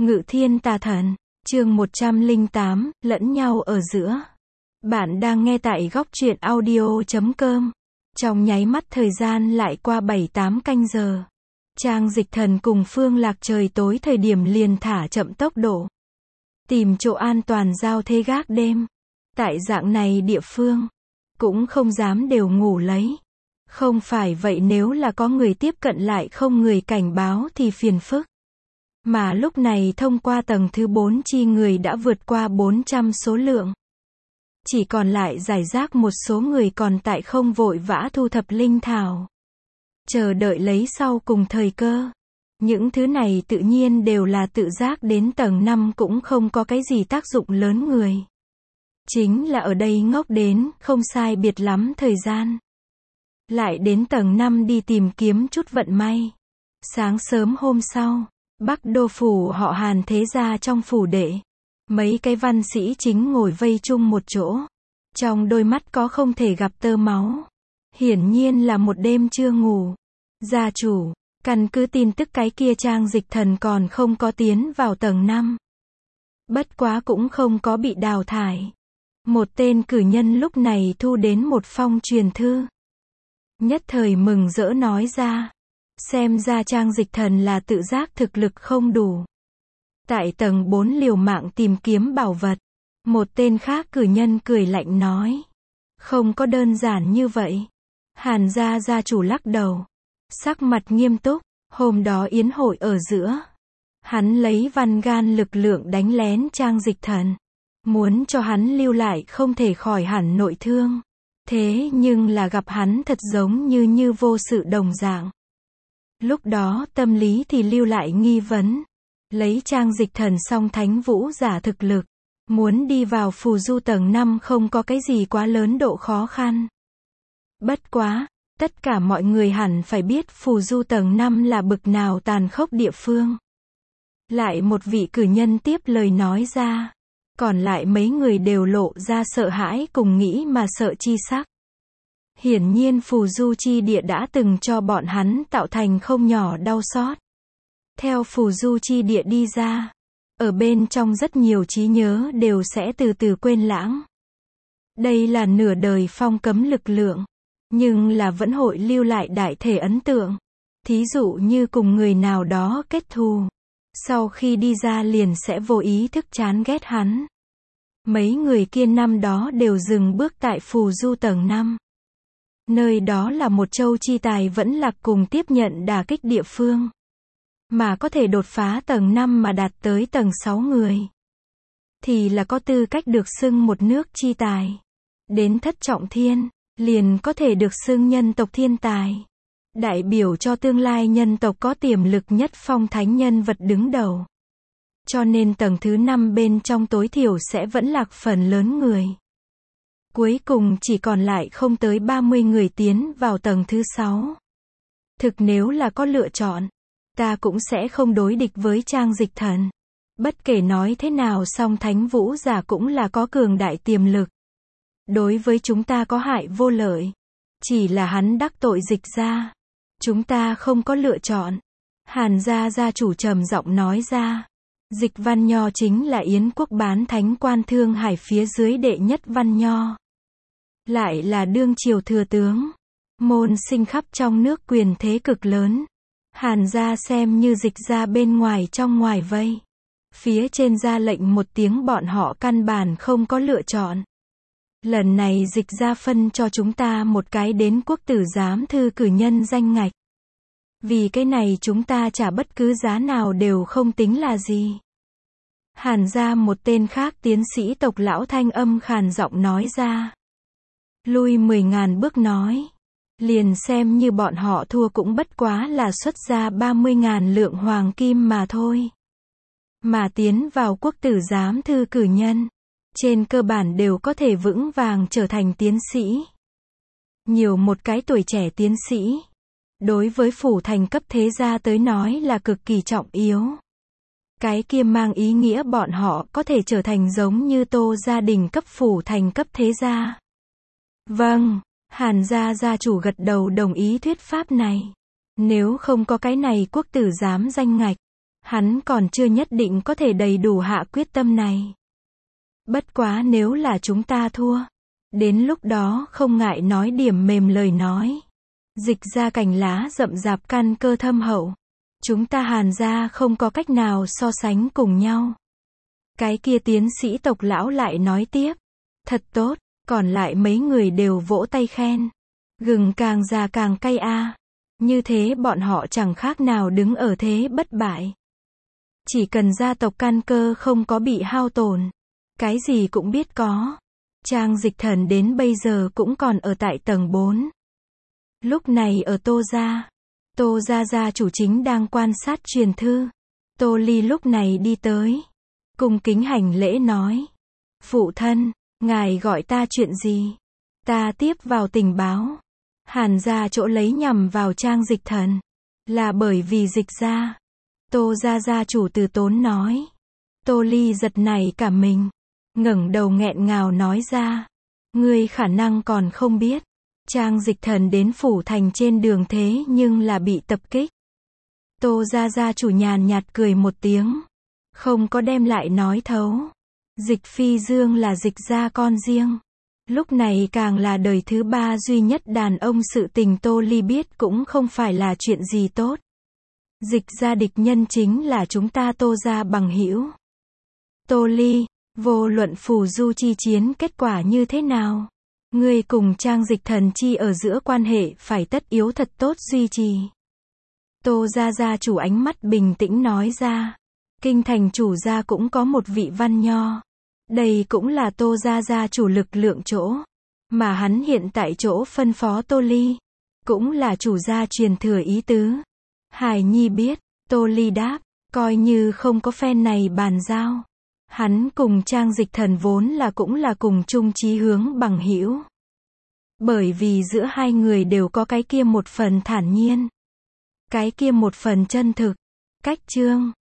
Ngự thiên tà thần, chương 108, lẫn nhau ở giữa. Bạn đang nghe tại góc truyện audio.com. Trong nháy mắt thời gian lại qua 7-8 canh giờ. Trang Dịch Thần cùng Phương Lạc trời tối thời điểm liền thả chậm tốc độ. Tìm chỗ an toàn giao thế gác đêm. Tại dạng này địa phương, cũng không dám đều ngủ lấy. Không phải vậy nếu là có người tiếp cận lại không người cảnh báo thì phiền phức. Mà lúc này thông qua tầng thứ 4 chi người đã vượt qua 400 số lượng. Chỉ còn lại rải rác một số người còn tại không vội vã thu thập linh thảo. Chờ đợi lấy sau cùng thời cơ. Những thứ này tự nhiên đều là tự giác đến tầng 5 cũng không có cái gì tác dụng lớn người. Chính là ở đây ngốc đến, không sai biệt lắm thời gian. Lại đến tầng 5 đi tìm kiếm chút vận may. Sáng sớm hôm sau, Bắc Đô phủ họ Hàn thế gia trong phủ đệ. Mấy cái văn sĩ chính ngồi vây chung một chỗ. Trong đôi mắt có không thể gặp tơ máu. Hiển nhiên là một đêm chưa ngủ. Gia chủ, căn cứ tin tức cái kia Trang Dịch Thần còn không có tiến vào tầng 5. Bất quá cũng không có bị đào thải. Một tên cử nhân lúc này thu đến một phong truyền thư. Nhất thời mừng rỡ nói ra. Xem ra Trang Dịch Thần là tự giác thực lực không đủ. Tại tầng 4 liều mạng tìm kiếm bảo vật. Một tên khác cử nhân cười lạnh nói. Không có đơn giản như vậy. Hàn gia gia chủ lắc đầu. Sắc mặt nghiêm túc. Hôm đó yến hội ở giữa. Hắn lấy văn gan lực lượng đánh lén Trang Dịch Thần. Muốn cho hắn lưu lại không thể khỏi hẳn nội thương. Thế nhưng là gặp hắn thật giống như vô sự đồng dạng. Lúc đó tâm lý thì lưu lại nghi vấn. Lấy Trang Dịch Thần song thánh vũ giả thực lực. Muốn đi vào phù du tầng 5 không có cái gì quá lớn độ khó khăn. Bất quá, tất cả mọi người hẳn phải biết phù du tầng 5 là bực nào tàn khốc địa phương. Lại một vị cử nhân tiếp lời nói ra. Còn lại mấy người đều lộ ra sợ hãi cùng nghĩ mà sợ chi sắc. Hiển nhiên phù du chi địa đã từng cho bọn hắn tạo thành không nhỏ đau xót. Theo phù du chi địa đi ra, ở bên trong rất nhiều trí nhớ đều sẽ từ từ quên lãng. Đây là nửa đời phong cấm lực lượng, nhưng là vẫn hội lưu lại đại thể ấn tượng. Thí dụ như cùng người nào đó kết thù, sau khi đi ra liền sẽ vô ý thức chán ghét hắn. Mấy người kia năm đó đều dừng bước tại phù du tầng 5. Nơi đó là một châu chi tài vẫn lạc cùng tiếp nhận đả kích địa phương. Mà có thể đột phá tầng 5 mà đạt tới tầng 6 người. Thì là có tư cách được xưng một nước chi tài. Đến thất trọng thiên, liền có thể được xưng nhân tộc thiên tài. Đại biểu cho tương lai nhân tộc có tiềm lực nhất phong thánh nhân vật đứng đầu. Cho nên tầng thứ 5 bên trong tối thiểu sẽ vẫn lạc phần lớn người. Cuối cùng chỉ còn lại không tới 30 người tiến vào tầng thứ 6. Thực nếu là có lựa chọn, ta cũng sẽ không đối địch với Trang Dịch Thần. Bất kể nói thế nào song thánh vũ giả cũng là có cường đại tiềm lực. Đối với chúng ta có hại vô lợi. Chỉ là hắn đắc tội Dịch gia. Chúng ta không có lựa chọn. Hàn gia gia chủ trầm giọng nói ra. Dịch Văn Nho chính là Yến quốc bán thánh quan Thương Hải phía dưới đệ nhất Văn Nho. Lại là đương triều thừa tướng. Môn sinh khắp trong nước quyền thế cực lớn. Hàn gia xem như Dịch gia bên ngoài trong ngoài vây. Phía trên ra lệnh một tiếng bọn họ căn bản không có lựa chọn. Lần này Dịch gia phân cho chúng ta một cái đến quốc tử giám thư cử nhân danh ngạch. Vì cái này chúng ta trả bất cứ giá nào đều không tính là gì. Hàn gia một tên khác tiến sĩ tộc lão thanh âm khàn giọng nói ra. Lui 10.000 bước nói. Liền xem như bọn họ thua cũng bất quá là xuất ra 30.000 lượng hoàng kim mà thôi. Mà tiến vào quốc tử giám thư cử nhân. Trên cơ bản đều có thể vững vàng trở thành tiến sĩ. Nhiều một cái tuổi trẻ tiến sĩ. Đối với phủ thành cấp thế gia tới nói là cực kỳ trọng yếu. Cái kia mang ý nghĩa bọn họ có thể trở thành giống như Tô gia đình cấp phủ thành cấp thế gia. Vâng, Hàn gia gia chủ gật đầu đồng ý thuyết pháp này. Nếu không có cái này quốc tử giám danh ngạch, Hắn còn chưa nhất định có thể đầy đủ hạ quyết tâm này. Bất quá nếu là chúng ta thua, đến lúc đó không ngại nói điểm mềm lời nói. Dịch ra cành lá rậm rạp căn cơ thâm hậu. Chúng ta Hàn gia không có cách nào so sánh cùng nhau. Cái kia tiến sĩ Tộc lão lại nói tiếp. Thật tốt, còn lại mấy người đều vỗ tay khen. Gừng càng già càng cay a. Như thế bọn họ chẳng khác nào đứng ở thế bất bại. Chỉ cần gia tộc căn cơ không có bị hao tổn, cái gì cũng biết có. Trang Dịch Thần đến bây giờ cũng còn ở tại tầng 4. Lúc này ở Tô gia, Tô gia gia chủ chính đang quan sát truyền thư. Tô Ly lúc này đi tới, cung kính hành lễ nói: "Phụ thân, ngài gọi ta chuyện gì?" "Ta tiếp vào tình báo. Hàn gia chỗ lấy nhằm vào Trang Dịch Thần, là bởi vì Dịch gia." Tô gia gia chủ từ tốn nói. Tô Ly giật nảy cả mình, ngẩng đầu nghẹn ngào nói ra: "Ngươi khả năng còn không biết, Trang Dịch Thần đến phủ thành trên đường thế nhưng là bị tập kích." Tô gia gia chủ nhàn nhạt cười một tiếng, không có đem lại nói thấu. Dịch Phi Dương là Dịch gia con riêng, lúc này càng là đời thứ 3 duy nhất đàn ông, sự tình Tô Ly biết cũng không phải là chuyện gì tốt. Dịch gia địch nhân chính là chúng ta Tô gia bằng hữu. Tô Ly, vô luận phù du chi chiến kết quả như thế nào, ngươi cùng Trang Dịch Thần chi ở giữa quan hệ phải tất yếu thật tốt duy trì. Tô gia gia chủ ánh mắt bình tĩnh nói ra. Kinh thành chủ gia cũng có một vị văn nho. Đây cũng là Tô gia gia chủ lực lượng chỗ. Mà hắn hiện tại chỗ phân phó Tô Ly, cũng là chủ gia truyền thừa ý tứ. Hải Nhi biết. Tô Ly đáp, coi như không có phen này bàn giao. Hắn cùng Trang Dịch Thần vốn là cũng là cùng chung chí hướng bằng hữu. Bởi vì giữa hai người đều có cái kia một phần thản nhiên, cái kia một phần chân thực. Cách chương